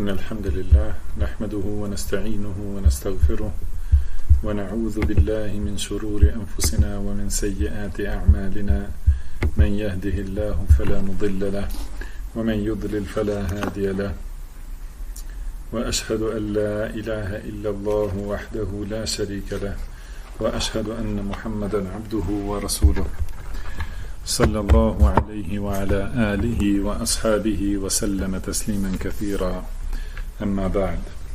الحمد لله نحمده ونستعينه ونستغفره ونعوذ بالله من شرور أنفسنا ومن سيئات أعمالنا من يهده الله فلا مضل له ومن يضلل فلا هادي له وأشهد أن لا إله إلا الله وحده لا شريك له وأشهد أن محمدا عبده ورسوله صلى الله عليه وعلى آله وأصحابه وسلم تسليما كثيرا أما بعد.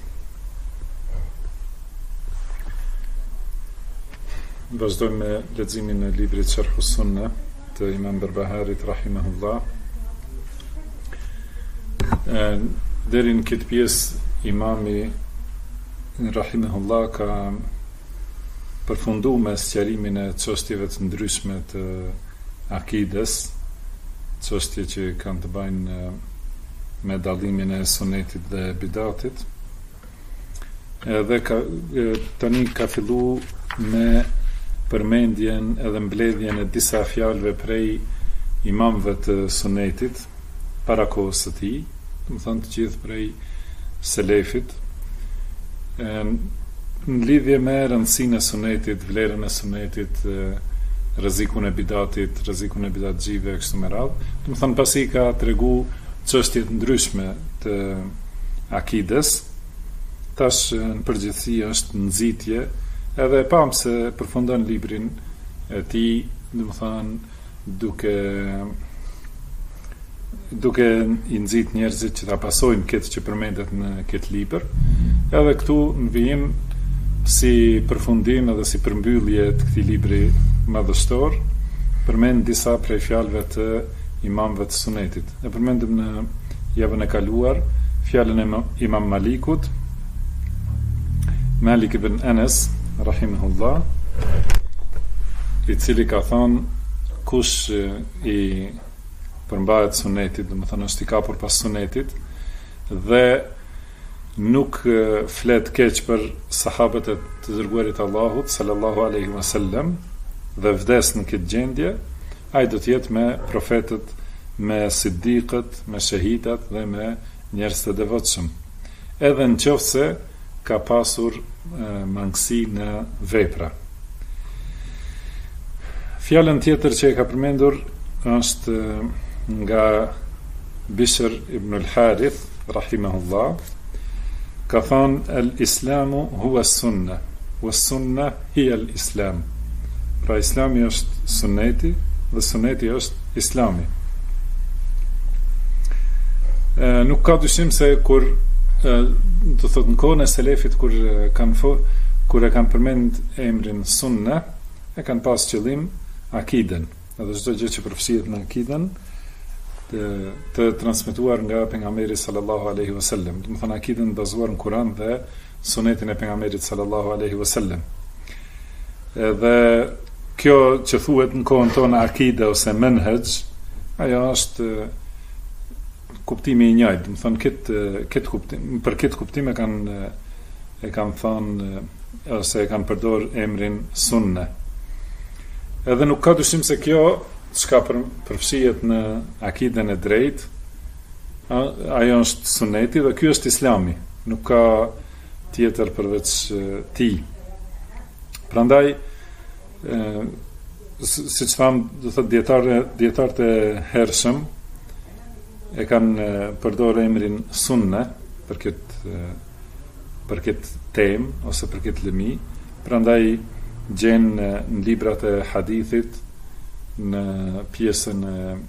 Vazhdojmë me leximin e librit Sharh us-Sunnah të Imam Berbaharit rahimahullah. Deri në këtë pjesë Imami rahimahullah ka përfunduar me sqarimin e çështjeve të ndryshme të akides, çështje që kanë të bëjnë me dallimin e sunetit dhe bidatit. Edhe tani ka fillu me përmendjen edhe mbledhjen e disa fjalëve prej imamëve të sunetit para kohës së tij, do të thonë të gjithë prej selefit, në lidhje me rëndësinë e sunetit, vlerën e sunetit, rrezikun e bidatit, rrezikun e bidatxhive kështu me radhë. Do të thonë pasi ka tregu çështje të ndryshme të akides, tash në përgjithësi është nxitje, edhe pam se përfundon librin e tij, do të thonë duke i nxit njerëzit që ta pasojnë këtë që përmendet në këtë libër, edhe këtu në vijim si përfundim edhe si përmbyllje të këtij libri madhështor, përmend disa prej fjalëve të imamëve të sunetit. E përmendëm në javën e kaluar fjalën e Imam Malikut, Malik ibn Anas rahimahullah, i cili ka thonë kush i përmbahet sunetit, do të thonë është i kapur pas sunetit dhe nuk flet keq për sahabët e të dërguarit Allahut sallallahu alaihi wasallam dhe vdes në këtë gjendje, ai do të jetë me profetët, me siddiqët, me shahidat dhe me njerëz të devotshëm. Edhe nëse ka pasur mangësi në vepra. Fjalën tjetër që e ka përmendur është nga Bishr ibn al-Harith rahimahullah, ka thonë el-islamu huwa sunna wa sunna hiya el-islam. Pra islami është sunneti dhe sunneti është islami. Nuk ka dyshim se kur do thot në kohën e selefit kur e kanë përmend emrin sunna, e kanë pas qëllim akiden, edhe çdo gjë që përfshihet në akiden të transmetuar nga pejgamberi sallallahu alaihi wasallam. Do të thonë akiden bazuar në Kur'an dhe sunetin e pejgamberit sallallahu alaihi wasallam. Edhe kjo që thuhet në kohën tonë akide ose menhej, ajo është kuptimi i njëjtë. Do të thonë këtë kuptim, për këtë kuptim e kanë thënë ose e kanë përdor emrin sunne. Edhe nuk ka dyshim se kjo çka përfshihet në akiden e drejtë, ajo është suneti dhe ky është islami, nuk ka tjetër përveç tij. Prandaj siç tham, do thotë dietarët e hershëm e kanë përdorur emrin sunne për këtë temë ose për këtë lëmi. Prandaj gjen në librat e hadithit në pjesën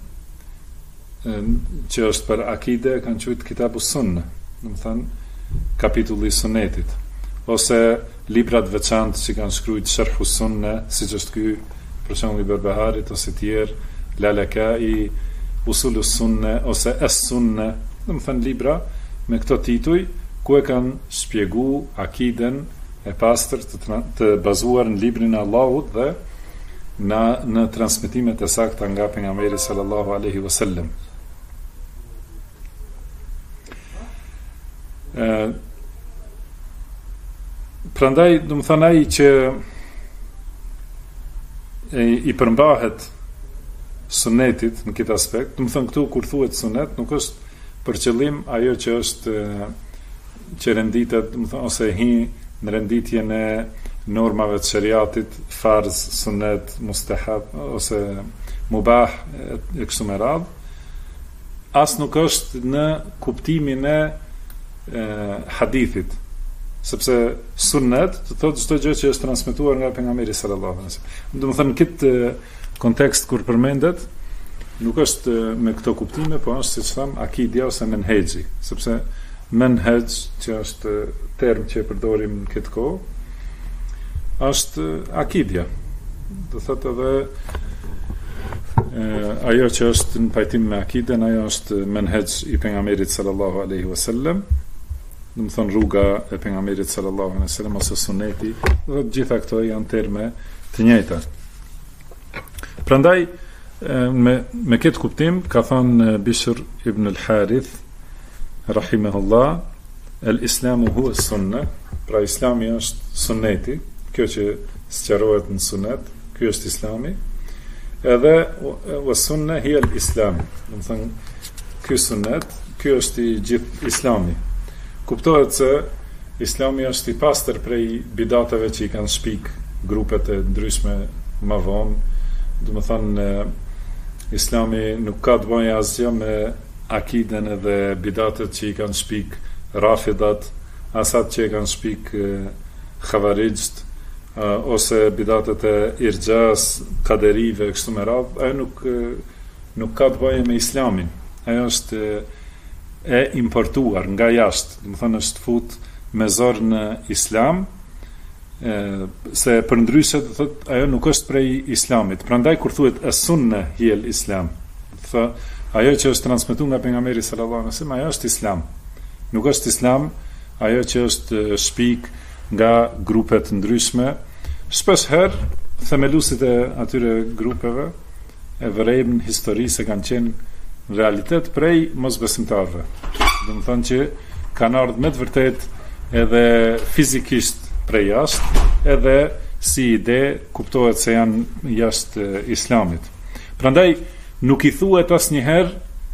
që është për akide kanë quajtur Kitabu Sunne, do të thënë kapitulli i sunetit, ose librat veçantë që kanë shkruajtur Sharh us-Sunne, siç është ky për shembull i Berbaharit ose tjerë, Lalakai, Usul us-Sunne ose Es-Sunne, do të thënë libra me këto tituj ku e kanë shpjeguar akiden e pastër të bazuar në librin e Allahut dhe në transmetimet e sakta nga pejgamberi sallallahu alaihi wasallam. Prandaj, do të thonë ai që i përmbahet sunetit në këtë aspekt, do të thonë këtu kur thuhet sunet, nuk është për qëllim ajo që është që renditet, ose hi në renditjen e normave të shariatit, farz, sunet, mustahab ose mubah e kështu me radhë, as nuk është në kuptimin e hadithit, sepse sunnet të thotë çdo gjë që është transmetuar nga pejgamberi sallallahu alaihi wasallam. Do të thënë këtë kontekst kur përmendet nuk është me këto kuptime, po është siç tham akidja ose menhexhi, sepse menhexh që është term që e përdorim në këtë kohë është akidja. Do thotë edhe ajo që është në pajtim me akiden, ajo është menhexh i pejgamberit sallallahu alaihi wasallam, do të thonë rruga e pejgamberit sallallahu alaihi wasallam ose suneti, dhe gjitha këto janë terme të njëjta. Prandaj me këtë kuptim ka thënë Bishr ibn al-Harith rahimahullah, el-islamu huwa as-sunnah, pra islami është sunneti, kjo që sqarohet në sunet, ky është islami. Edhe was-sunnah hiya al-islam, do të thënë ky sunet, ky është i gjithë islami. Kuptohet se islami është i pastër prej bidateve që i kanë shpik grupet e ndryshme më vonë. Do të thënë islami nuk ka të bëjë asgjë me akiden edhe bidatet që i kanë shpik rafidat, asat që i kanë shpik xhavarijt, ose bidatet e irxas, kaderive, kështu me radhë. Ajo nuk ka të bëjë me islamin. Ajo është e importuar nga jashtë, do të thonë është fut me zor në islam, se për ndryshe do thotë ajo nuk është prej islamit. Prandaj kur thuhet as-sunna hiya al-islam, ajo që është transmetuar nga pejgamberi sallallahu alaihi wasallam, ajo është islam. Nuk është islam ajo që është shpik nga grupe të ndryshme. Shpesh herë themeluesit e atyre grupeve e vërejmë histori se kanë qenë në realitet prej mosbesimtarëve. Do të thonë që kanë ardhur me të vërtet edhe fizikisht prej jashtë, edhe si ide kuptohet se janë jashtë islamit. Prandaj nuk i thuhet asnjëherë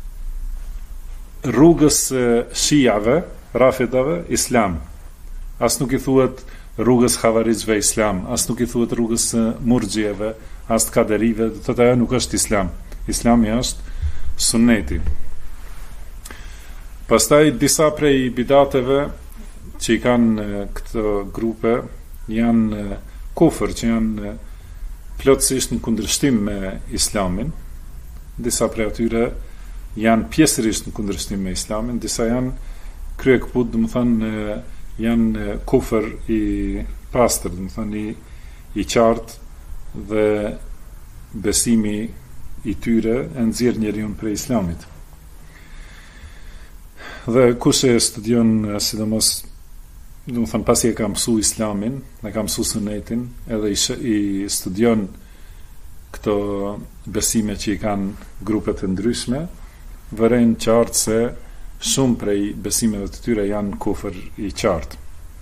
rrugës shiave, rafidave, islam. As nuk i thuhet rrugës xhavarijve islam, as nuk i thuhet rrugës murxhieve, as kaderive, do thotë ajo nuk është islam. Islami është sunneti. Pastaj disa prej bidateve që i kanë këto grupe janë kufër, që janë plotësisht në kundërshtim me islamin. Disa prej atyre janë pjesërisht në kundërshtim me islamin, disa janë kryekput, do të thonë janë kufër i pastër, do të thonë i qartë, dhe besimi i tyre e nxjerr njeriu prej islamit. Dhe kush e studion, sidomos, do të thonë pasi e ka mësuar islamin, e ka mësuar sunetin, edhe i studion këto besime që i kanë grupet e ndryshme, vëren qartë se shumë prej besimeve të tyre janë kufër i qartë.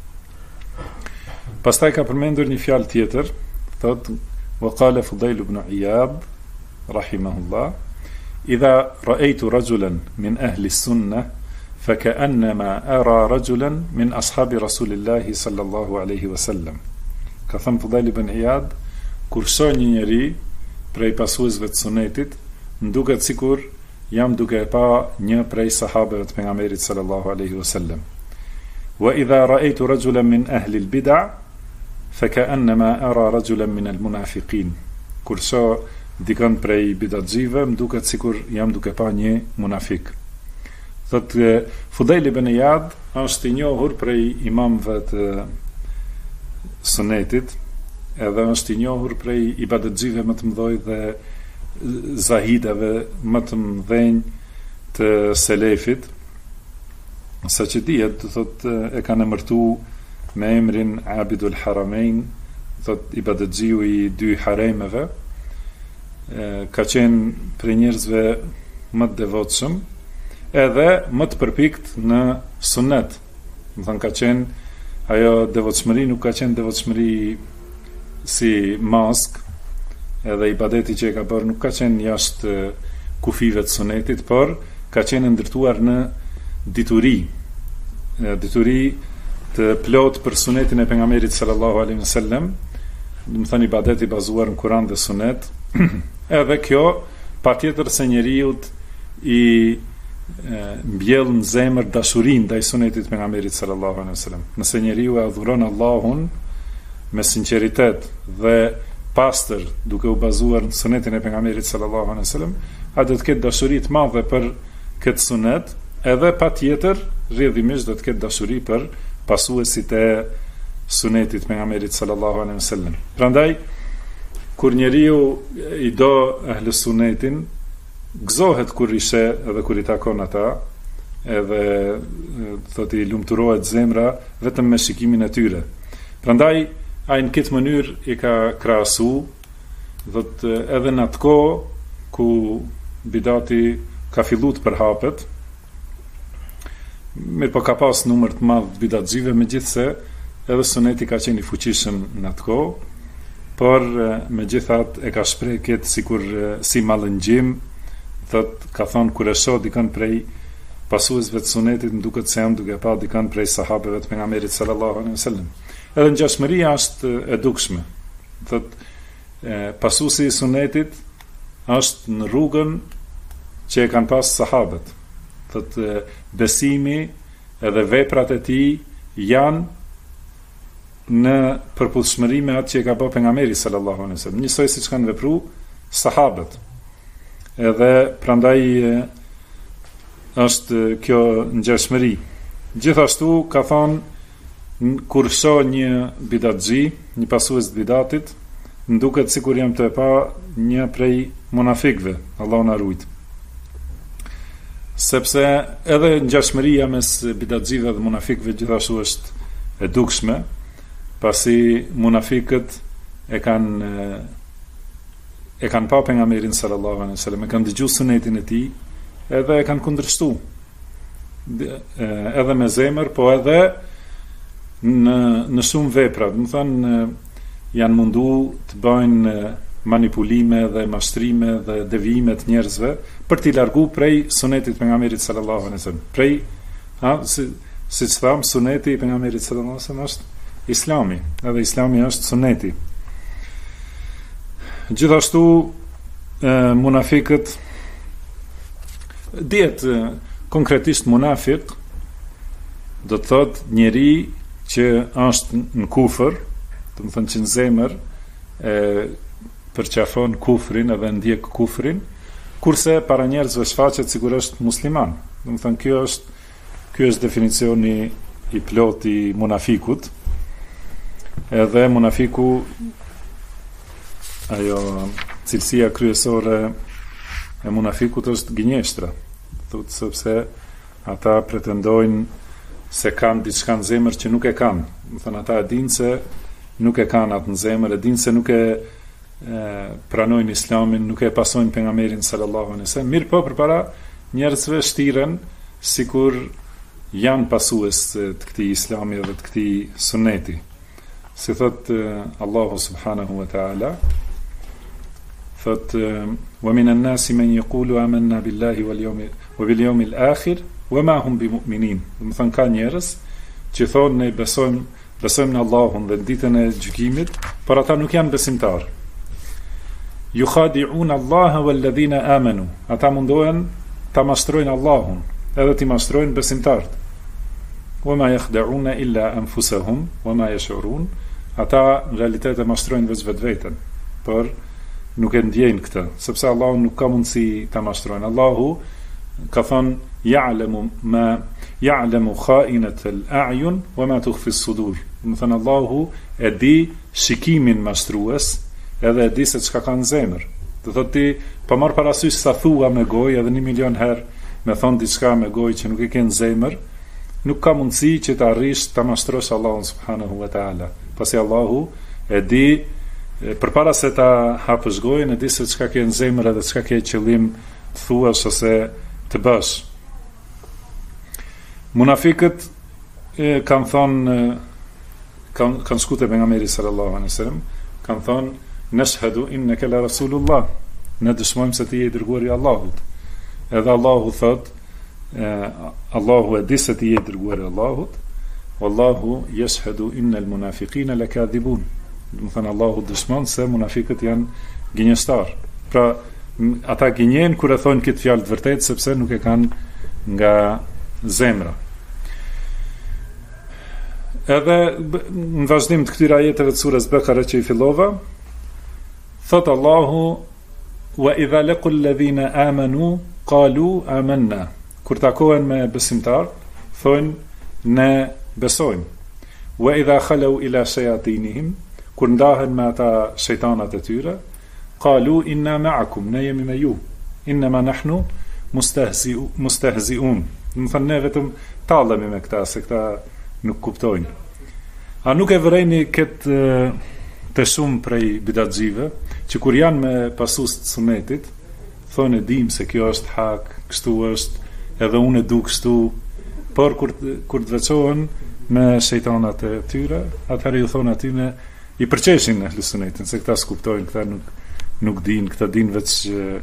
Pastaj ka përmendur një fjalë tjetër, thotë wa qala Fudail ibn Iyad rahimahullah, idha ra'aytu rajulan min ahli sunnah فكأنما أرى رجلا من أصحاب رسول الله صلى الله عليه وسلم. Ka thënë Fudail ibn Iyad, kur shoh një njeri prej pasuesve të sunetit, nduket sikur jam duke e pa një prej sahabeve të pejgamberit sallallahu alaihi wasallam. Wa idha ra'aytu rajulan min ahli al-bid'a فكأنما أرى رجلا من المنافقين. Kur shoh dikën prej bidatxive, më duket sikur jam duke pa një munafik. Thotë Fudail ibn Iyad është i njohur prej imamëve të sunetit, edhe është i njohur prej ibadetxhive më të mëdhoj dhe zahidave më të mëdhenj të selefit, sa që dihet, thotë e kanë emërtuar me emrin Abidul Haramain, thotë ibadetxhiu i dy haremeve, ka qenë prej njerëzve më të devotshëm, edhe më të përpikt në sunet. Më thënë, ka qenë ajo devotshmëri, nuk ka qenë devotshmëri si mask, edhe ibadeti që e ka bërë nuk ka qenë jashtë kufive të sunetit, por ka qenë ndërtuar në dituri, deturi të plot për sunetin e pejgamberit sallallahu alaihi wasallam, do të thënë ibadet i bazuar në Kur'an dhe Sunet. Edhe kjo patjetër se njeriu i mbjell në zemër dashurinë ndaj sunetit të pejgamberit sallallahu alaihi wasallam. Nëse njeriu e adhuron Allahun me sinqeritet dhe pastër, duke u bazuar në sunetin e pejgamberit sallallahu alaihi wasallam, a do të ketë dashuri të madhe për këtë sunet, edhe patjetër rrjedhimisht do të ketë dashuri për pasuesit e sunetit pejgamberit sallallahu alaihi wasallam. Prandaj kur njeriu i do ahle sunetin, gëzohet kur i sheh edhe kur i takon ata, edhe thotë i lumturohet zemra vetëm me shikimin e tyre. Prandaj ai në këtë mënyrë i ka krahasu, thotë edhe në atë kohë ku bidati ka filluar të përhapet, mirë po ka pas numër të madh bidatxive, megjithse edhe suneti ka qenë i fuqishëm në atë kohë, por megjithatë e ka shpreh këtë sikur si mallëngjim, thotë ka thonë kur e shoh dikën prej pasuesve të sunetit, më duket se jam duke pa dikën prej sahabeve të pejgamberit sallallahu alaihi wasallam. Edhe ngjashmëria është e dukshme. Thotë pasuesi i sunetit është në rrugën që e kanë pas sahabët. Thotë besimi edhe veprat e tij janë në përputhshmëri me atë që e ka bërë pejgamberi sallallahu alaihi wasallam, njësoj siç kanë vepruar sahabët. Edhe prandaj është kjo ngjashmëri. Gjithashtu ka thonë kur shoh një bidatxhi, një pasues të bidatit, më duket sikur jam të pa një prej munafikëve, Allahu na ruaj. Sepse edhe ngjashmëria mes bidatxhive dhe munafikëve gjithashtu është e dukshme, pasi munafikët e kanë pa pejgamberin sallallahu alaihi wasallam, e kanë dëgjuar sunetin e tij, edhe e kanë kundërshtuar. Edhe me zemër, po edhe në shumë vepra, do të thonë janë mundu të bëjnë manipulime dhe mashtrime dhe devijime të njerëzve për t'i larguar prej sunetit pejgamberit sallallahu alaihi wasallam. Prej, siç tham, suneti i pejgamberit sallallahu alaihi wasallam është Islami, edhe Islami është suneti. Gjithashtu munafikët dihet konkretisht munafik do të thotë njeri që është në kufër, do të thonë që në zemër e përqafon kufrin edhe ndjek kufrin, kurse para njerëzve shfaqet sikur është musliman. Do të thonë ky është definicioni i plot i munafikut. Edhe munafiku, ajo cilësia kryesore e munafikut është gënjeshtra, thotë, sepse ata pretendojnë se kanë diçka në zemër që nuk e kanë. Do thënë ata e dinë se nuk e kanë atë në zemër, e dinë se nuk e pranojnë Islamin, nuk e pasojnë pejgamberin sallallahu alaihi wasallam. Mirë po përpara njerëzve shtiren sikur janë pasues të këtij Islami dhe të këtij suneti. Si thot Allahu subhanahu wa ta'ala, thot wa minan nasi man yaqulu amanna billahi wa bil yawmil akhir wa ma hum bimu'minin. Do të thonë ka njerëz që thonë ne besojmë në Allahun dhe në ditën e gjykimit, por ata nuk janë besimtar. Yukhadi'un Allah wal ladhina amanu. Ata mundohen ta mashtrojnë Allahun, edhe ti mashtrojnë besimtarët. Wa ma yakhda'una illa anfusahum wa ma yash'urun. Ata në realitet e mashtrojnë vetveten, por nuk e ndjejnë këtë, sepse Allahu nuk ka mundësi ta mashtrojnë. Allahu ka thënë ya'lamu kha'inat al-a'yun wa ma tukhfi as-sudur. Do të thënë Allahu e di shikimin mashtrues, edhe e di se çka ka në zemër. Do thotë ti pa marr parasysh sa thua me gojë edhe 1.000.000 herë me thon diçka me gojë që nuk e ke në zemër, nuk ka mundësi që të arrish ta mashtrosh Allahun subhanahu wa ta'ala. Pasi Allahu e di përpara se ta hapësh gojën, e di se çka ke në zemër edhe çka ke qëllim të thuash ose të bësh. Munafikët kanë thonë, kanë shkuar te pejgamberi sallallahu alaihi wasallam, kanë thonë nashhadu innaka la rasulullah, ne dëshmojmë se ti je i dërguari i Allahut. Edhe Allahu thot Allahu e di se ti je dërguar e Allahut, wallahu yashhadu innal munafiqina lakadhibun. Do të thënë Allahu dëshmon se munafiqët janë gënjeshtar. Pra ata gënjen kur e thonë këtë fjalë të vërtetë sepse nuk e kanë nga zemra. Edhe në vazhdim të këtyre ajeteve të surës Bekare që i fillova, thot Allahu wa idha laqul ladhina amanu qalu amanna. Kur takohen me besimtar, thonë ne besojmë. Wa idha khalu ila shayatinihim, kur ndahen me ata shejtanat e tyre, qalu inna ma'akum, ne jemi me ju. Innama nahnu mustahzi'un. Më thënë ne vetëm tallemi me këta, se këta nuk kuptojnë. A nuk e vërejni këtë të shumë prej bidatxive, që kur janë me pasus të sunetit, thonë e dim se kjo është hak, kështu është, edhe unë e du kështu, por kur të veçohen me shejtanat e tyre, atëherë ju thonë atyne, i përqeshin e sunetin, se këta s'kuptojnë, këta nuk din, këta din veç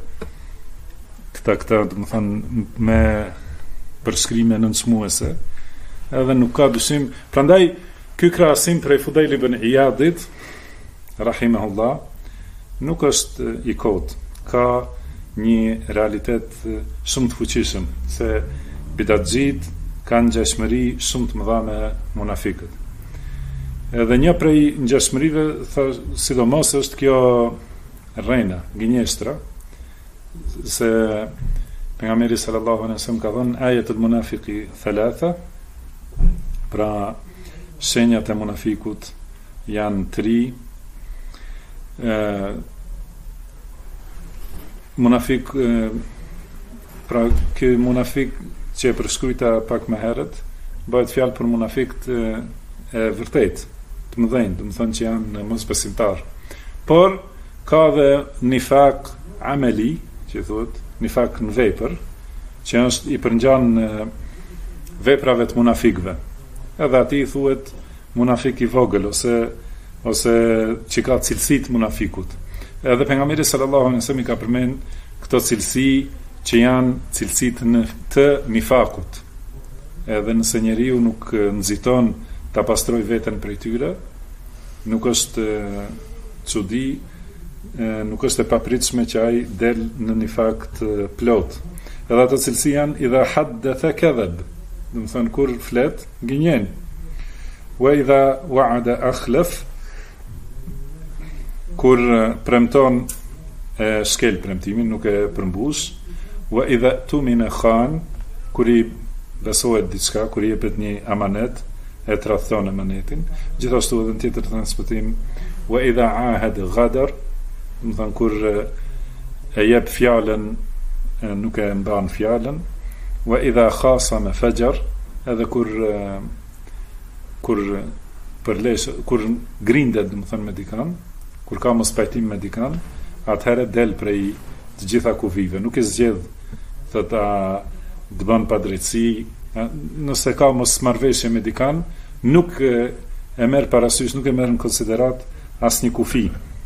këta do të thënë me përshkrime nënçmuese, edhe nuk ka dyshim. Prandaj ky krahasim prej Fudejl ibn Iyadit rahimahullah nuk është i kot, ka një realitet shumë të fuqishëm, se bidatxhit kanë ngjashmëri shumë të mëdha me munafikët. Edhe një prej ngjashmërive, sidomos është kjo rrena, gënjeshtra, se pejgamberi sallallahu alaihi wasallam ka thënë ayatul munafiqi thalatha, pra shenjat e munafikut janë 3. Munafik, pra ky munafik që e përshkruajta pak më herët, bëhet fjalë për munafikt e vërtet, të mëdhenj, do të thonë që janë mosbesimtar. Por ka dhe nifak ameli, që thuhet nifak në vepër, që është i përngjan veprave të munafikëve. Edhe ati thuhet munafik i vogël ose që ka cilësitë munafikut. Edhe pejgamberi sallallahu alaihi wasallam i ka përmend këto cilësi që janë cilësitë të nifakut. Edhe nëse njeriu nuk nxiton ta pastroj veten prej tyre, nuk është çudi, nuk është e papritshme që ai del në nifak të plot. Edhe ato cilësi janë idha haddatha kadhab, do të thonë kur flet gënjen. Wa idha wa'ada akhlaf, kur premton shkel premtimin, nuk e përmbush. Wa idha tumina khan, kur i besohet diçka, kur i jepet një amanet, e tradhton amanetin. Gjithashtu edhe në tjetër transmetim, wa idha ahad ghadar, do të thonë kur e jep fjalën, nuk e mban fjalën. Wa idha khasama fajar, edhe kur grindet, do të thonë me dikan, kur ka mos pajtim me dikan, atëherë del prej të gjitha kufive, nuk e zgjedh thotë të bën padrejtësi, nëse ka mos marrëveshje me dikan, nuk e merr parasysh, nuk e merr në konsiderat asnjë kufi.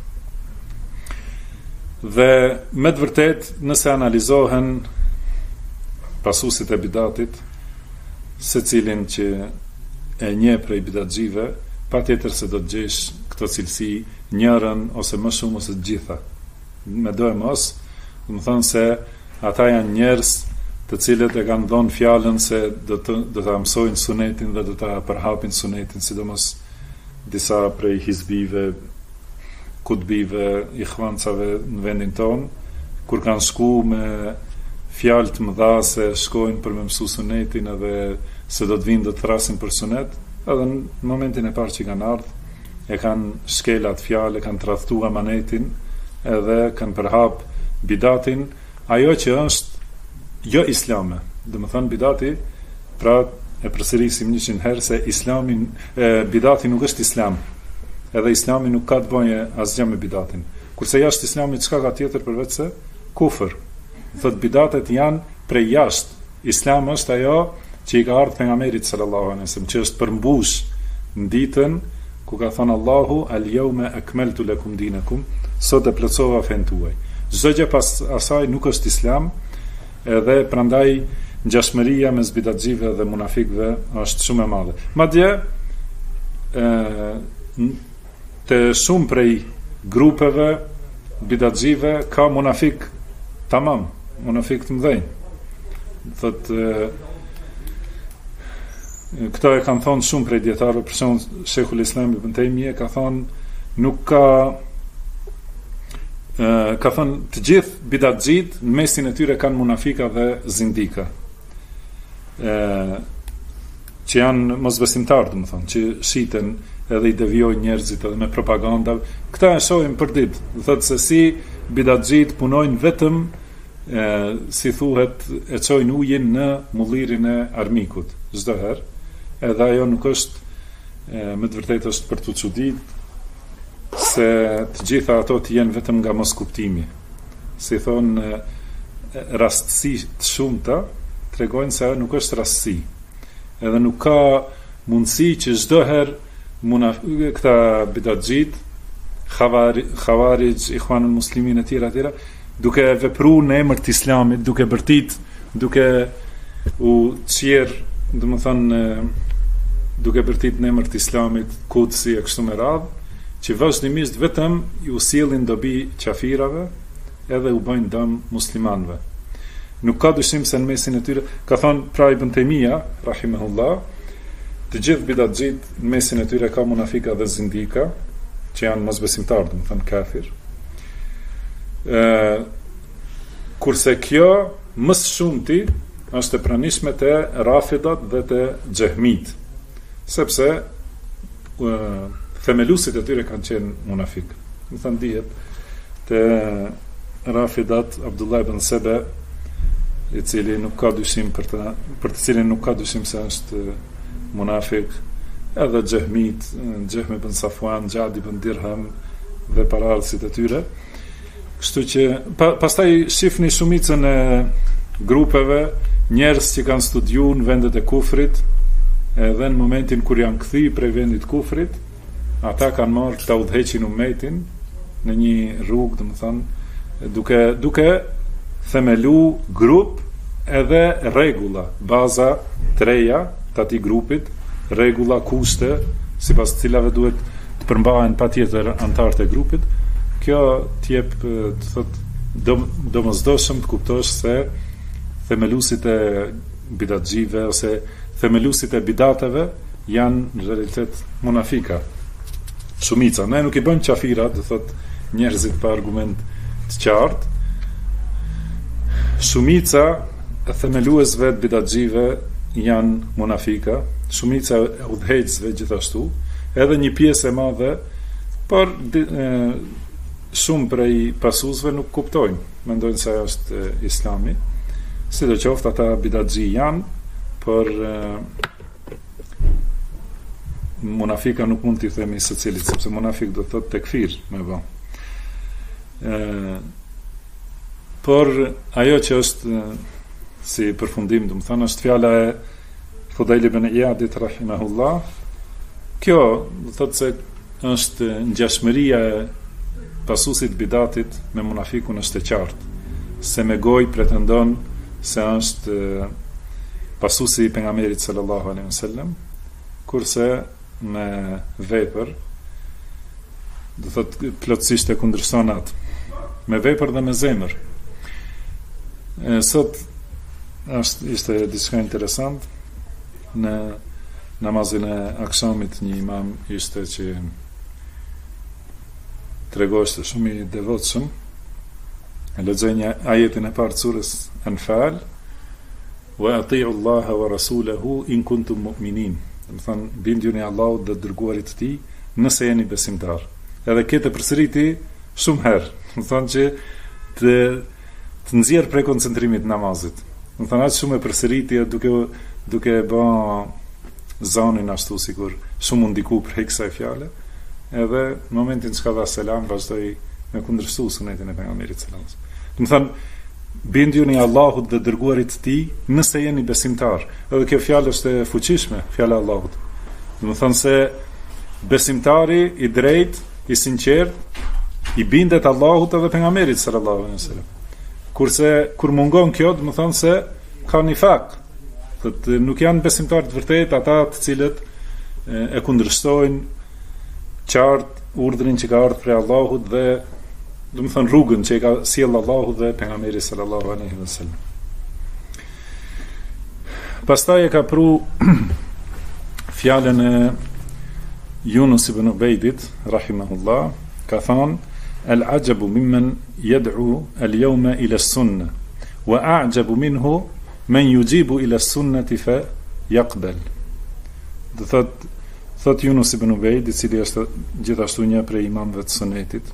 Dhe me të vërtet, nëse analizohen pasuesit e bidatit, secilin që e një prej bidatxive, patjetër se do të gjesh këto cilësi njërën ose më shumë ose të gjitha. Me do e mos, do të thonë se ata janë njerëz të cilët e kanë dhënë fjalën se do ta mësojnë sunetin dhe do ta përhapin sunetin, sidomos disa prej hizbive, kutbive, ikhvancave në vendin tonë, kur kanë shku me fjalë të mëdha se shkojnë për me mësu sunetin edhe se do të vinë do të thrasin për sunet, edhe në momentin e parë që kanë ardhë, e kanë shkelat fjalë, e kanë tradhtu amanetin, edhe kanë përhap bidatin, ajo që është jo islame. Dhe më thënë bidati, pra e përsërisim 100 herë se bidati nuk është islam, edhe islami nuk ka të bëjë asgjë me bidatin. Kurse jashtë islamit çka ka tjetër përveç se kufër. Thot bidatet janë prej jashtë. Islami është ajo që i ka ardhur pejgamberit sallallahu alaihi wasallam, që është përmbush në ditën ku ka thënë Allahu al-yawma akmaltu lakum dinakum, sot e plotësova fen tuaj. Çdo gjë pas asaj nuk është islam, edhe prandaj ngjashmëria mes bidatxive dhe munafikëve është shumë e madhe. Madje te shumë prej grupeve bidatxive ka munafik tamam, munafik të mëdhenj. Thotë këta e kanë thonë shumë prej dietarëve, për shembull Sheikhul Islam Ibn Taymije ka thonë nuk ka thonë të gjithë bidatxhit në mesin e tyre kanë munafika dhe zindika. Që janë mosbesimtarë, domethënë, që shiten edhe i devijojnë njerëzit edhe me propaganda. Këta e shohim për ditë. Thotë se si bidatxhit punojnë vetëm si thuhet e çojnë ujin në mullirin e armikut çdo herë. Edhe ajo nuk është me të vërtetë është për të çudit se të gjitha ato të jenë vetëm nga moskuptimi. Si thonë rastësi të shumta tregojnë se ajo nuk është rastësi. Edhe nuk ka mundësi që çdo herë këta bidatxhit, Khawarij, Ikhwanul Muslimin e tjera, duke vepruar në emër të Islamit, duke bërtit, duke u qjerë, domethënë duke bërtit në emër të Islamit, Kudsi e kështu me radhë, që vazhdimisht vetëm ju sjellin dobi qafirave edhe u bëjnë dëm muslimanëve. Nuk ka dyshim se në mesin e tyre, ka thonë pra Ibn Taymija, rahimahullah, të gjithë bidatxhit në mesin e tyre ka munafika dhe zindika, që janë mosbesimtarë, domethënë kafir. Kurse kjo më së shumti është e pranishme te Rafidat dhe te Xehmit, sepse themelusit e tyre kanë qenë munafik. Më thënë dihet te Rafidat Abdullah ibn Sebe, i cili nuk ka dyshim për të cilin nuk ka dyshim se është munafik, edhe Xehmit, Xehmi ibn Safwan, Gjadi ibn Dirham dhe paraardhësit e tyre. Kështu që pastaj shifni shumicën e grupeve njerëz që kanë studiuar në vendet e kufrit, edhe në momentin kur janë kthyer prej vendit kufrit, ata kanë marrë të udhëheqin umetin në një rrugë, domethënë, duke themelu grup edhe rregulla, baza të reja të atij grupit, rregulla, kushte, sipas të cilave duhet të përmbahen patjetër anëtarët e grupit. Kjo t'jep, të thotë, domosdoshëm të kuptosh se themelusit e bidatxhive ose themelusit e bidateve janë në realitet munafika. Shumica, ne nuk i bëjmë qafira, do thotë njerëzit pa argument të qartë. Shumica e themeluesve të bidatxhive janë munafika, shumica e udhëheqësve gjithashtu, edhe një pjesë e madhe, por shumë prej pasuesve nuk kuptojnë, mendojnë se ajo është Islami. Sidoqoftë ata bidatxhi janë, por munafika nuk mund t'i themi secilit, sepse munafik do thotë tekfir me bë. Por ajo që është si përfundim, domethënë është fjala e Fudajl ibn Iyadit rahimahullah. Kjo do thotë se është ngjashmëria e pasuesit bidatit me munafikun është e qartë, se me gojë pretendon se është pasuesi i pejgamberit sallallahu alaihi wasallam, kurse me vepër do thotë plotësisht e kundërshton atë, me vepër dhe me zemër. Sot ishte diçka interesant në namazin e akşamit, një imam ishte që tregoshte shumë i devotshëm, lexoi një ajetin e parë të surës Anfal, wa ati'u Allaha wa rasulahu in kuntum mu'minin. Do të thonë bindjuni Allahut dhe dërguarit të tij nëse jeni besimtar. Edhe këtë përsëriti shumë herë. Do thonë që të nxjerr prej koncentrimit namazit. Do thonë aq shumë e përsëritje duke bë zonin ashtu sikur shumë ndiku për kësaj fjale. Edhe në momentin që ka dha selam vazhdoi me kundërshtu sunetin e pejgamberit sallallahu alajhi wasallam. Do të thonë bindjuni Allahut dhe dërguarit të tij nëse jeni besimtar. Edhe kjo fjalë është e fuqishme, fjala e Allahut. Do të thonë se besimtari i drejt, i sinqert, i bindet Allahut edhe pejgamberit sallallahu alajhi wasallam. Kurse kur mungon kjo, do të thonë se ka nifak. Thotë nuk janë besimtarë të vërtet ata të cilët e kundërshtojnë qartë urdhrin që ka ardhur prej Allahut dhe do të thonë rrugën që e ka sjell Allahu dhe pejgamberi sallallahu alaihi wasallam. Pastaj e ka pru fjalën e Yunus ibn Ubejdit rahimahullah, ka thënë al-ajabu mimman yad'u al-yawma ila as-sunnah wa a'jabu minhu man yujibu ila as-sunnati fa yaqbal. Do thot Yunus ibn Ubejd, i cili është gjithashtu një prej imamëve të sunetit,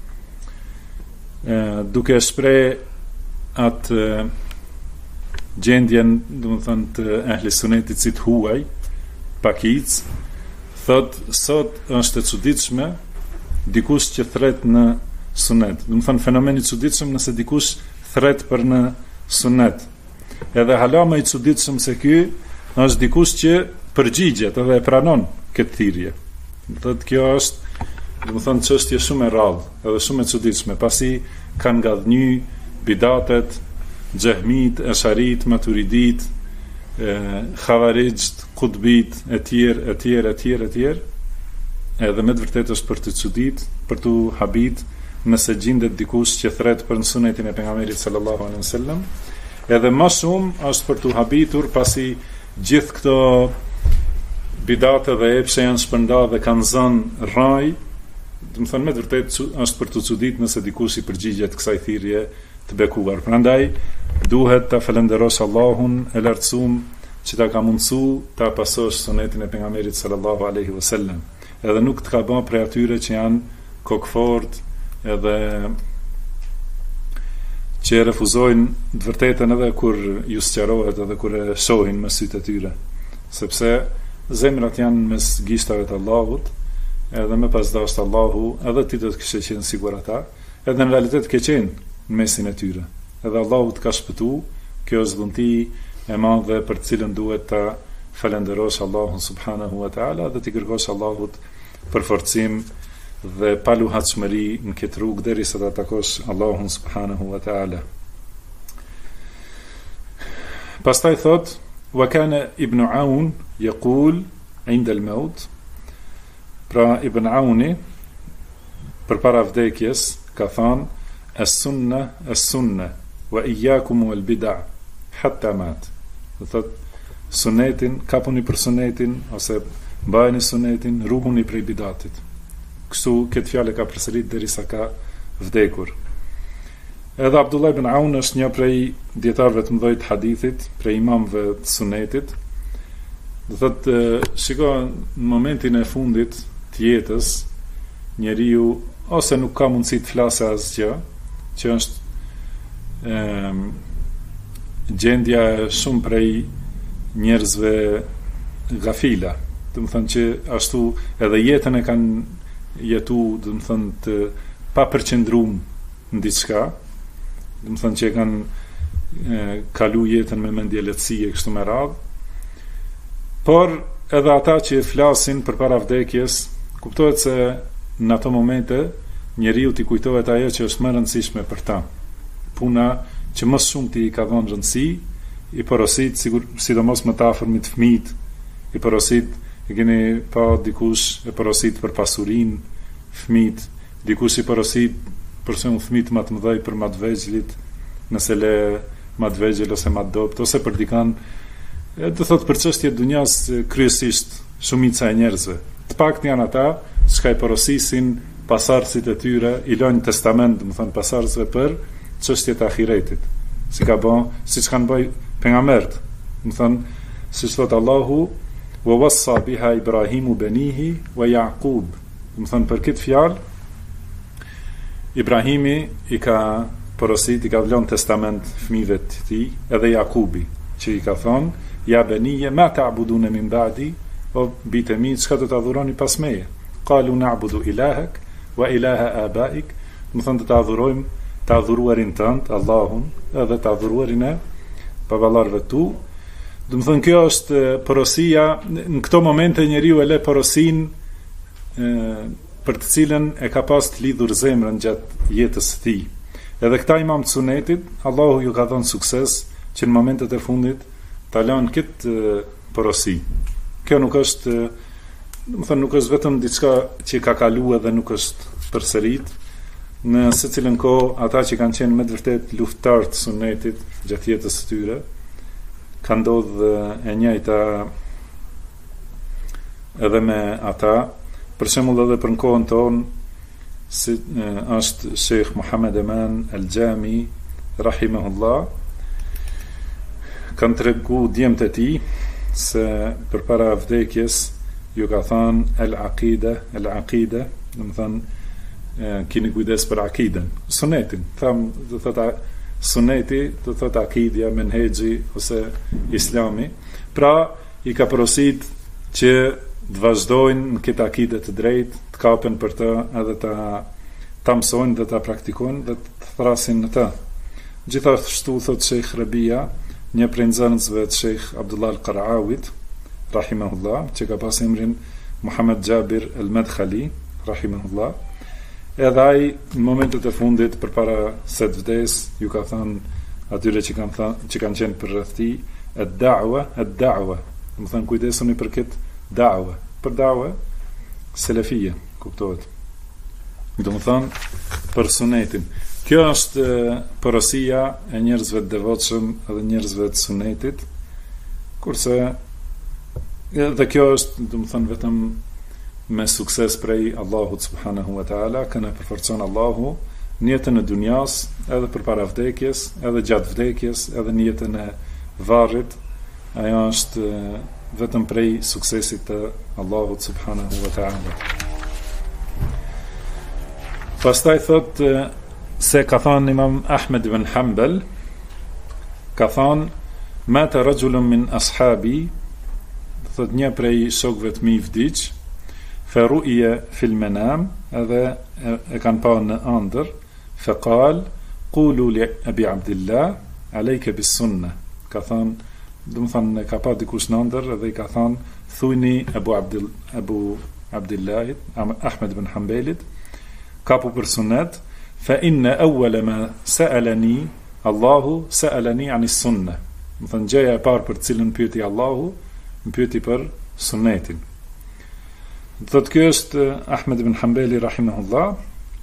duke shpreh atë gjendjen, do të thënë, të ehli sunetit si të huaj, pakic, thot sot është e çuditshme dikush që thret në sunet. Do të thënë fenomeni i çuditshëm nëse dikush thret për në sunet. Edhe hala më i çuditshëm se ky është dikush që përgjigjet edhe e pranon këtë thirrje. Thotë kjo është, do të thënë, çështje shumë e rrallë, edhe shumë e çuditshme, pasi kanë ngadhnjy bidatet, xehmit, esharit, maturidit, xhavarixht, kutbit, etj, edhe me të vërtetë është për të çudit, për të habit, nëse gjendet dikush që thret për sunetin e pejgamberit sallallahu alaihi wasallam, edhe më shumë është për të habitur, pasi gjithë këto bidate dhe epshe janë shpërnda dhe kanë zënë rraj. Do të thonë me të vërtetë është për të çudit nëse dikush i përgjigjet kësaj thirrje të bekuar. Prandaj duhet ta falenderosh Allahun e lartësuar që ta ka mundsu ta pasosh sunetin e pejgamberit sallallahu alaihi wasallam. Edhe nuk të ka bën prej atyre që janë kokfort edhe që refuzojnë të vërtetën edhe kur ju sqarohet, edhe kur e shohin me sytë e tyre, sepse zemrat janë mes gishtave të Allahut, edhe me pasdasht Allahu, edhe ti do të kishe qenë sigur ata, edhe në realitet ke qenë në mesin e tyre, edhe Allahu të ka shpëtu. Kjo është dhunti e madhe për të cilën duhet ta falenderosh Allahun subhanahu wa taala dhe të kërkosh Allahut përforcim dhe paluhatshmëri në këtë rrugë derisa ta takosh Allahun subhanahu wa taala. Pastaj thot: wa kana Ibn Aun yaqul inda al-maut. Pra Ibn Auni përpara vdekjes ka thënë: as-sunna wa iyyakum wal bid'a hatta mat. Do thot sunetin, kapuni për sunetin ose mbajeni sunetin, ruhuni prej bidatit. Kështu këtë fjalë ka përsërit derisa ka vdekur. Edhe Abdullah ibn Aun është një prej dietarëve të mëdhtë të hadithit, prej imamëve të sunetit. Do thotë, shiko, në momentin e fundit të jetës, njeriu ose nuk ka mundësi të flasë asgjë, që është gjendja shumë prej njerëzve gafila. Do të thënë që ashtu edhe jetën e kanë jetu, do të thënë, të papërqendruar në diçka. Do të thënë që kanë kalu jetën me mendje lehtësie kështu me radhë. Por edhe ata që flasin përpara vdekjes, kuptohet se në ato momente njeriu t'i kujtohet ajo që është më e rëndësishme për ta. Puna që më shumë ti ka dhënë rëndësi, i porosit sidomos më të afërmit fëmijët, i porosit, e keni pa dikush e porosit për pasurinë fëmijët, dikush i porosit për shembull fëmijët më të mëdhej për më të vegjëlit, nëse le më të vegjël ose më të dopt, ose për dikan, do thot për çështje dunjas kryesisht shumica e njerëzve. Të paktën janë ata që i porosisin pasardhësit e tyre, i lënë testament, do të thon pasardhësve për çështjet e ahiretit. Siç kanë bëj pejgamberët. Do thon, siç thot Allahu: "Wa wassa biha Ibrahimu banihi wa Yaqub." Do thon për këtë fjalë Ibrahimi i ka porosit, i ka vlon testament fëmijëve të tij, edhe Jakubi, që i ka thonë: "Ja benije ma ta'budun min ba'di", o bitë mi, çka do të adhuroni pas meje? Qalu na'budu ilahak wa ilaha abaik. Do thonë të adhurojmë të adhuruarin tënd, Allahun, edhe të adhuruarin e baballarëve tu. Do të thonë kjo është porosia. Në këto momente njeriu e le porosin për të cilën e ka pas të lidhur zemrën gjatë jetës së tij. Edhe këta imam të sunetit, Allahu ju ka dhënë sukses që në momentet e fundit ta lanë këtë porosi. Kjo nuk është, nuk është vetëm diçka që ka kaluar dhe nuk është përsërit. Në secilën kohë ata që kanë qenë me vërtet luftar të sunetit gjatë jetës së tyre, ka ndodhur e njëjta edhe me ata. Për shembull edhe për kohën tonë si është Sheikh Muhammad Eman Al-Jami rahimahullah, kanë tregu djemtë e tij se përpara vdekjes ju ka thënë al-aqida, do të thënë keni kujdes për akiden, sunetin. Do thotë suneti, do thotë akidia, menhexhi ose islami. Pra i ka porosit që të vazhdojnë në këtë akide të drejtë, të kapen për të edhe ta mësojnë dhe ta praktikojnë dhe të thrasin në të. Gjithashtu thotë Sheikh Rabia, një prej nxënësve të Sheikh Abdullah Al-Qara'awit rahimahullah, që ka pas emrin Muhammad Jabir Al-Madkhali rahimahullah. Edhe ai në momentet e fundit përpara se të vdes ju ka thënë atyre që kanë qenë për rreth tij, ad-da'wa, do të thënë kujdesuni për këtë da'wa, për da'wa selefie, kuptohet. Do të thënë për sunetin. Kjo është porosia e njerëzve të devotshëm edhe njerëzve të sunetit, kurse dhe kjo është, do të thënë, vetëm me sukses prej Allahut subhanahu wa ta'ala, këna përforcon Allahu në jetën e dunjas, edhe përpara vdekjes, edhe gjatë vdekjes, edhe në jetën e varrit. Ajo është vetëm prej suksesit të Allahut subhanahu wa ta'ala. Pastaj thot se ka thënë Imam Ahmed ibn Hanbal, ka thënë mata rajulun min ashabi, thot një prej shokëve të mi vdiq, fa ru'ya fil manam, edhe e kanë pa në ëndër, fa qal qulu li Abi Abdillah alayka bis sunnah. Ka thënë, do të thënë ka pa dikush në ëndër edhe i ka thënë thujni Abu Abdillah Ahmed ibn Hanbalit, kapu për sunet, fa inna awwala ma sa'alani Allahu sa'alani anis sunnah. Do të thënë gjëja e parë për cilën pyeti Allahu, më pyeti për sunetin. Thotë kjo është Ahmed ibn Hanbali rahimahullah,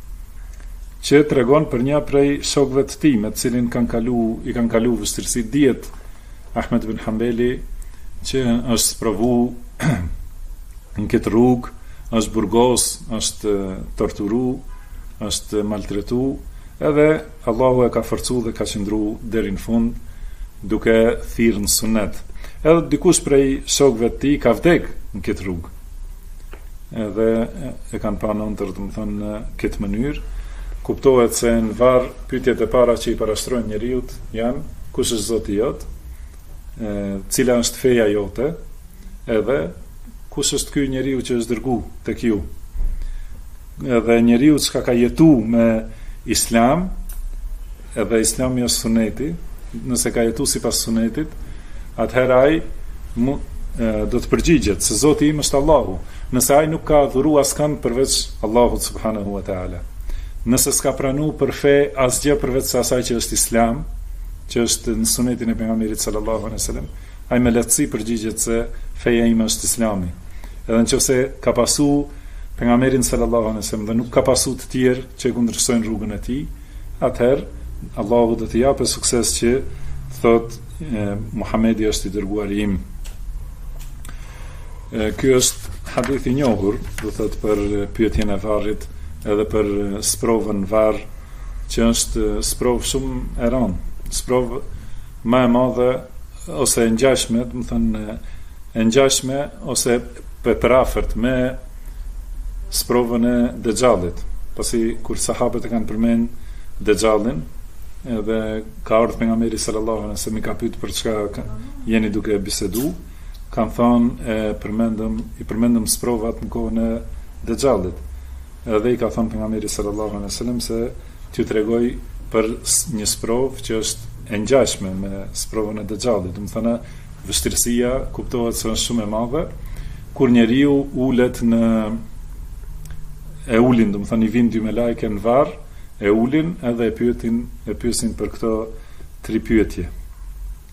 që tregon për një prej shokëve të tij me të cilin i kanë kalu vështirësi. Dihet Ahmed ibn Hanbali që është sprovu në këtë rrugë, është burgos, është torturu, është maltretu, edhe Allahu e ka forcu dhe ka qëndru deri në fund duke thirrë në sunet. Edhe dikush prej shokëve të tij ka vdek në këtë rrugë, edhe e kanë pa në ëndër, do të thënë në këtë mënyrë. Kuptohet se në varr pyetjet e para që i parashtrojnë njeriut janë kush është Zoti jot, cila është feja jote, edhe kush është ky njeriu që është dërguar tek ju. Edhe njeriu që ka jetu me islam, edhe islami është suneti, nëse ka jetu sipas sunetit, atëherë ai do të përgjigjet se Zoti im është Allahu, nëse ai nuk ka adhuru askënd përveç Allahut subhanahu wa ta'ala, nëse s'ka pranu për fe asgjë përveç asaj që është islam, që është në sunetin e pejgamberit sallallahu alaihi wasallam, ai me lehtësi përgjigjet se feja ime është islami. Edhe nëse ka pasu pejgamberin sallallahu alaihi wasallam dhe nuk ka pasu të tjerë që kundërshtojnë rrugën e tij, atëherë Allahu do t'i japë sukses që thot Muhamedi është i dërguari im. Ky është hadith i njohur, do thot për pyetjen e varrit edhe për sprovën varr, që është sprovë shumë e rëndë, sprovë më e madhe ose e ngjashme, do të thënë e ngjashme ose përafërt me sprovën e Dejxhallit. Pasi kur sahabët e kanë përmend Dejxhallin, edhe ka ardhur pejgamberi sallallahu alaihi wasallam i ka pyetur për çka jeni duke bisedu, kanë thënë i përmendëm sprovat në kohën e Dejxhallit. Edhe i ka thënë pejgamberi sallallahu alaihi wasallam se t'ju tregoj për një sprovë që është e ngjashme me sprovën e Dejxhallit. Do të thënë vështirësia kuptohet se është shumë e madhe kur njeriu ulet në ulin, do të thënë i vin dy me lajke në varr, e ulin edhe e pyesin për këto 3 pyetje.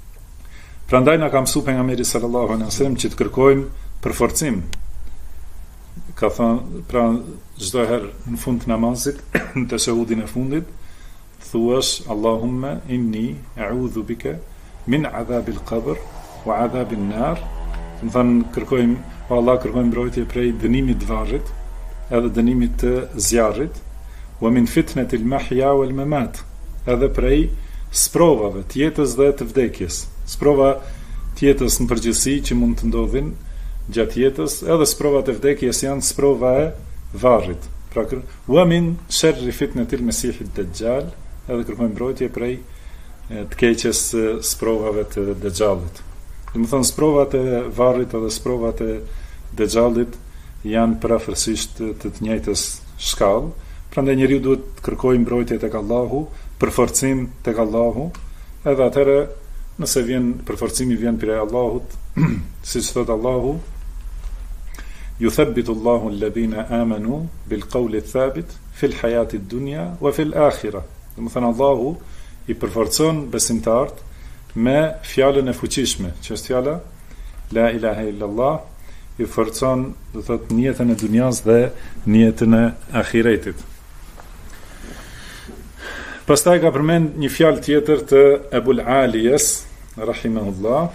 Prandaj na ka mësu pejgamberi sallallahu alaihi wasallam që të kërkojmë përforcim. Ka thënë, pra çdo herë në fund të namazit, në tashahudin e fundit, thuash Allahumma inni a'udhu bika min adhabil qabr wa adhabil nar. Do të thënë kërkojmë, o Allah, kërkojmë mbrojtje prej dënimit të varrit, edhe dënimit të zjarrit, wa min fitnatil mahya wal mamat, edhe prej sprovave të jetës dhe të vdekjes. Sprova të jetës në përgjithësi që mund të ndodhin gjatë jetës, edhe sprovat e vdekjes janë sprova e varrit. Pra, wa min sharri fitnatil mesihit dajjal, edhe kërkojmë mbrojtje prej të keqes sprovave të dajjalit. Do të thonë sprovat e varrit edhe sprovat e dajjalit janë parafërsisht të njëjtës shkallë. Prandaj njeriu duhet të kërkojë mbrojtje tek Allahu, përforcim tek Allahu, edhe atëherë nëse përforcimi vjen prej Allahut, siç thot Allahu, yuthabbitu Allahu alladhina amanu bil qawli thabit fil hayati dunya wa fil akhirah. Do të thënë Allahu i përforcon besimtarët me fjalën e fuqishme, që është fjala la ilaha illallah, i forcon, do thot, në jetën e dunjas dhe në jetën e ahiretit. Pastaj ka përmend një fjalë tjetër të Ebul Alijes, rahimahullah.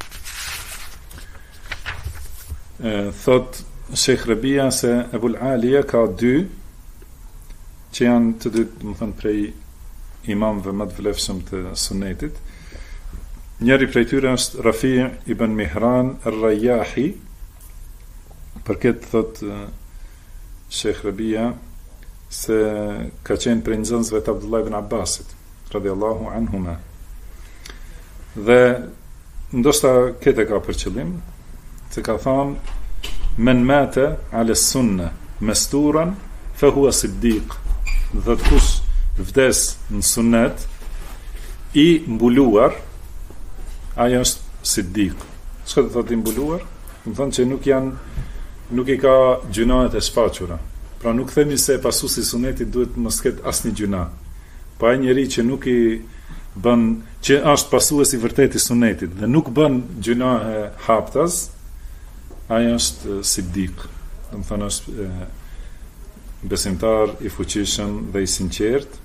Thot Sheikh Rabia se Ebul Alije ka dy, që janë të dy, do të thënë, prej imamëve më të vlefshëm të sunetit. Njëri prej tyre është Rafi' ibn Mihran ar-Rayahi, për këtë thot Sheikh Rabia se ka qenë prej nxënësve të Abdullah ibn Abbasit, radhiyallahu anhuma. Dhe ndoshta këtë ka për qëllim, se ka thënë men mata ala sunna masturan fa huwa siddiq. Dhe kush vdes në sunnet i mbuluar, ajo është siddiq. Çka do thotë i mbuluar? Do thonë që nuk i ka gjunahet e shfaqura. Pra nuk themi se pasuesi i sunetit duhet mos ketë asnjë gjuna. Po ai njeri që nuk i bën, që është pasuesi i vërtetë i sunetit dhe nuk bën gjunahe haptas, ai është siddiq. Do të thonë është besimtar i fuqishëm dhe i sinqert.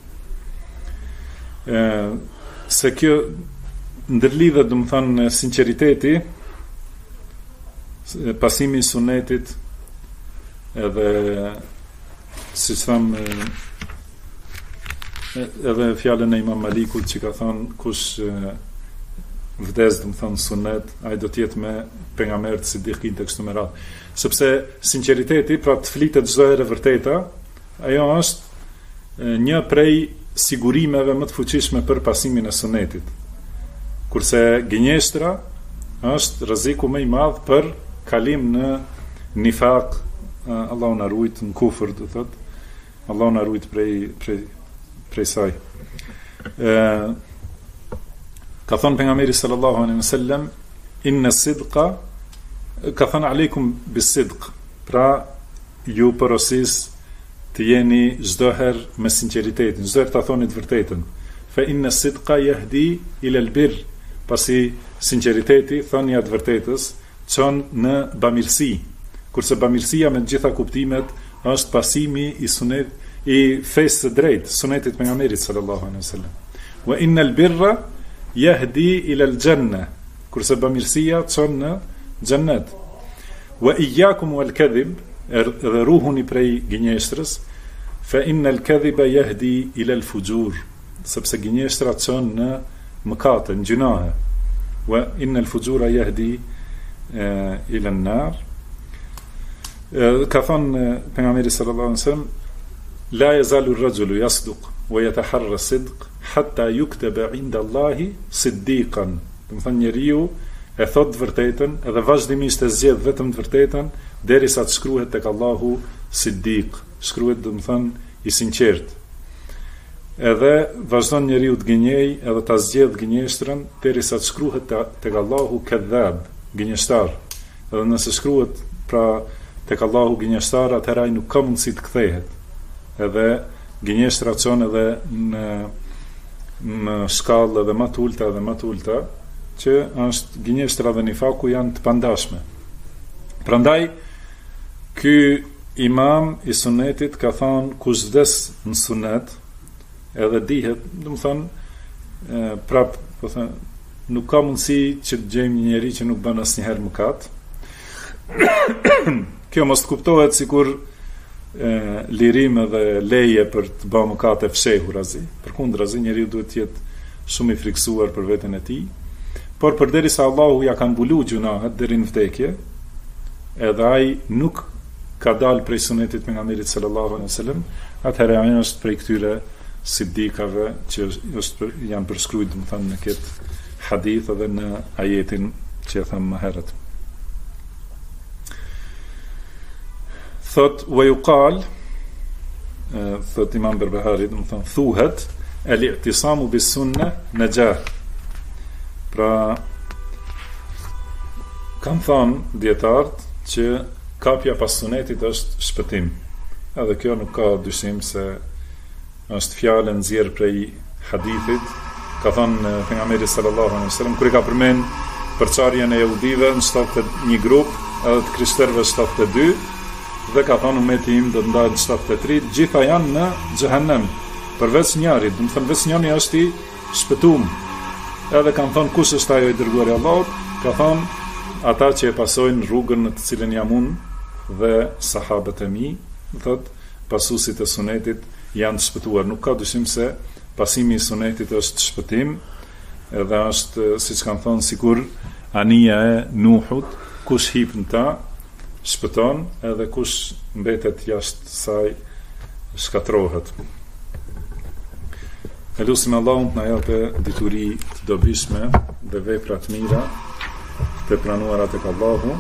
Se kjo ndërlidhet, do të thonë, sinqeriteti, pasimi i sunetit, edhe si tham edhe fjalën e Imam Malikut që ka thënë kush vdes, do të thonë, sunet, ai do të jetë me pejgamberët siddiqin të kështu me radhë. Sepse sinqeriteti, pra të flitet çdo herë e vërteta, ajo është një prej sigurimeve më të fuqishme për pasimin e sunetit. Kurse gënjeshtra është rreziku më i madh për kalim në nifaq, Allahu na ruajt, në kufër, do thot. Allahu na ruajt prej saj. Ka thënë pejgamberi sallallahu alaihi wasallam, inna sidqa, ka thënë aleikum bisidq. Pra ju porosis të jeni çdo herë me sinqeritetin, çdo herë ta thoni të vërtetën. Fa inna sidqa yahdi ila albir. Pasi sinqeriteti, thënia të vërtetës, çon në bamirësi. Kurse bamirësia me të gjitha kuptimet është pasimi i sunet, i fesë së drejtë, sunetit pejgamberit sallallahu alaihi wasallam. Wa innal birra yahdi ila al-janna. Kurse bamirësia çon në xhennet. Wa iyyakum wal kadhib, dhe ruhuni prej gënjeshtrës, fa innal kadhiba yahdi ila al-fujur. Sepse gënjeshtra çon në mëkate, në gjunahe. Wa innal fujura yahdi ila an-nar. Ka thënë pejgamberi sallallahu alaihi wasallam, la yazalu ar-rajulu yasduq wa yataharra sidq hatta yuktaba 'inda Allahi siddiqan. Do të thonë njeriu e thot vërtetën edhe vazhdimisht e zgjedh vetëm të vërtetën derisa të shkruhet tek Allahu siddiq. Shkruhet, do të thonë, i sinqert. Edhe vazhdon njeriu të gënjej edhe ta zgjedh gënjeshtrën derisa të shkruhet tek Allahu kadhab, gënjeshtar. Edhe nëse shkruhet pra tek Allahu gënjeshtar, atëherë ai nuk ka mundësi të kthehet. Edhe gënjeshtra çon edhe në shkallë edhe më të ulta që është gënjeshtra dhe nifaku janë të pandashme. Prandaj ky imam i sunetit ka thonë kush vdes në sunet, edhe dihet, do të thonë prap, po thënë, nuk ka mundësi që të gjejmë një njeri që nuk bën asnjëherë mëkat. Kjo mos të kuptohet sikur lirim dhe leje për të bërë mëkate fshehurazi. Përkundrazi, njeriu duhet të jetë shumë i friksuar për veten e tij. Por përderisa Allahu ja ka mbuluar gjunahet deri në vdekje, edhe ai nuk ka dalë prej sunetit pejgamberit sallallahu alaihi wasallam, atëherë ai është prej këtyre sidikave që janë përshkruajtur, domethënë, në këtë hadith edhe në ajetin që e tham më herët. Thot wa yuqal, thot Imam Berbehari, domethënë thuhet al-i'tisamu bis-sunnah najah. Pra kam thënë dietarët që kapja pas sunetit është shpëtim. Edhe kjo nuk ka dyshim se është fjalë nxjerr prej hadithit. Ka thënë pejgamberi sallallahu alaihi wasallam kur I ka përmend përçarjen e jehudive në 71 grup, edhe të krishterëve 72, dhe ka thënë ummeti im do të ndahet në 73, gjitha janë në xhehenem, përveç njërit, do të thënë vetë njëri është I shpëtuar. Edhe kanë thënë kush është ajo I dërguari I Allahut, ka thënë ata që e pasojnë rrugën në të cilën jam unë dhe sahabët e mi, thotë pasuesit e sunetit janë të shpëtuar. Nuk ka dyshim se pasimi I sunetit është shpëtim, edhe është, siç kanë thënë, sikur anija e Nuhut, kush hip në ta, shpëton, edhe kush mbetet jashtë saj, shkatrohet. Elusim Allahun të na japë dituri të dobishme dhe vepra të mira, të pranuara tek Allahu.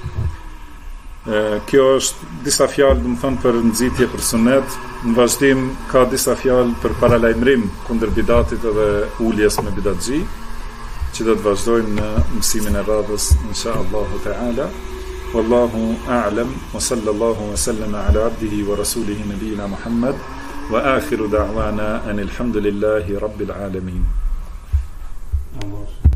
Kjo është disa fjalë, do të thënë, për nxitje për sunet. Në vazhdim ka disa fjalë për paralajmërim kundër bidatit edhe uljes me bidatxhi, që do të vazhdojmë në mësimin e radhës inshallah taala. Wallahu a'lam wa sallallahu wa sallama ala abdihi wa rasulihi nabiyina Muhammad wa akhiru da'wana anil hamdulillahi rabbil alamin.